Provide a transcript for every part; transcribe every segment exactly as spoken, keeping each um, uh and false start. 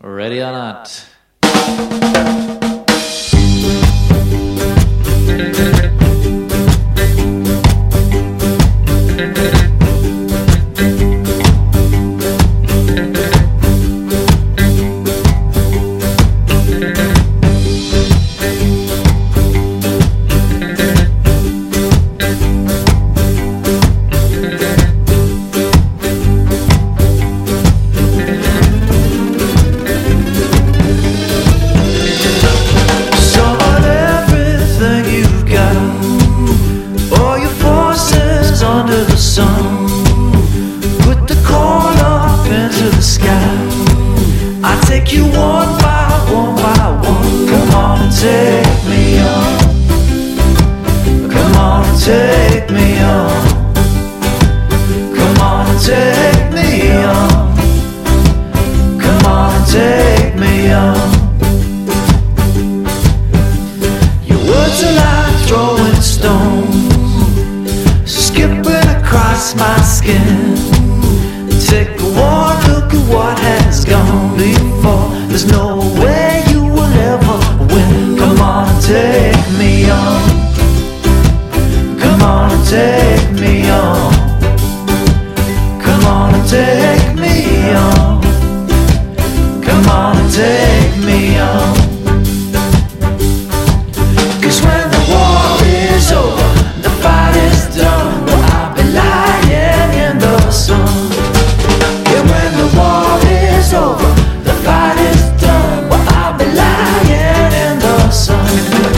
Ready or not. Take me on, come on and take me on, come on and take me on. Your words are like throwing stones, skipping across my skin. Take one look at what has gone before. There's no way you will ever win. Come on and take me on. Come on and take me on. Come on and take me on. Come on and take me on. 'Cause when the war is over, the fight is done, well, I'll be lying in the sun. Yeah, when the war is over, the fight is done, well, I'll be lying in the sun.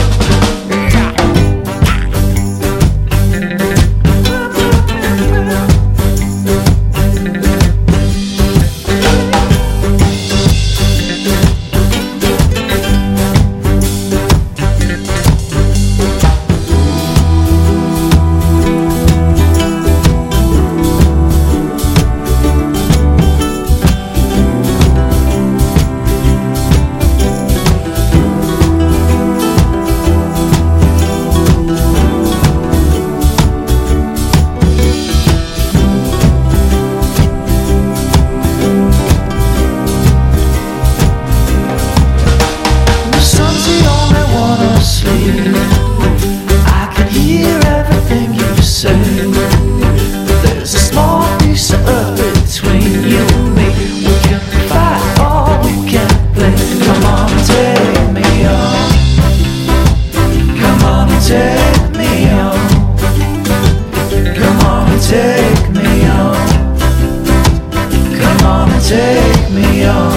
I can hear everything you say. There's a small piece of earth between you and me. We can fight or we can play. Come on and take me on. Come on and take me on. Come on and take me on. Come on and take me on.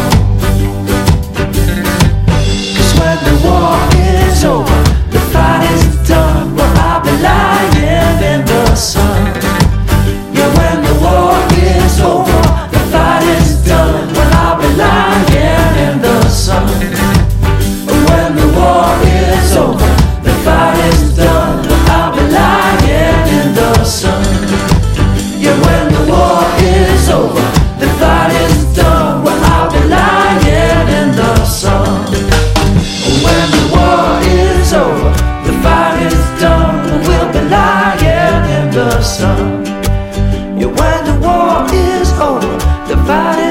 'Cause when the war is over, the fight is done, well, I'll be lying in the sun. Yeah, when the war is over, the fight is done, well, I'll be lying in the sun. When the war is over, the fight is done, well, I'll be lying in the sun. Yeah, when the war is over, the fight is done, well, I'll be lying in the sun. When the war is over, the fight is done, we'll be lying in the sun. Yeah, when the war is over, the fight is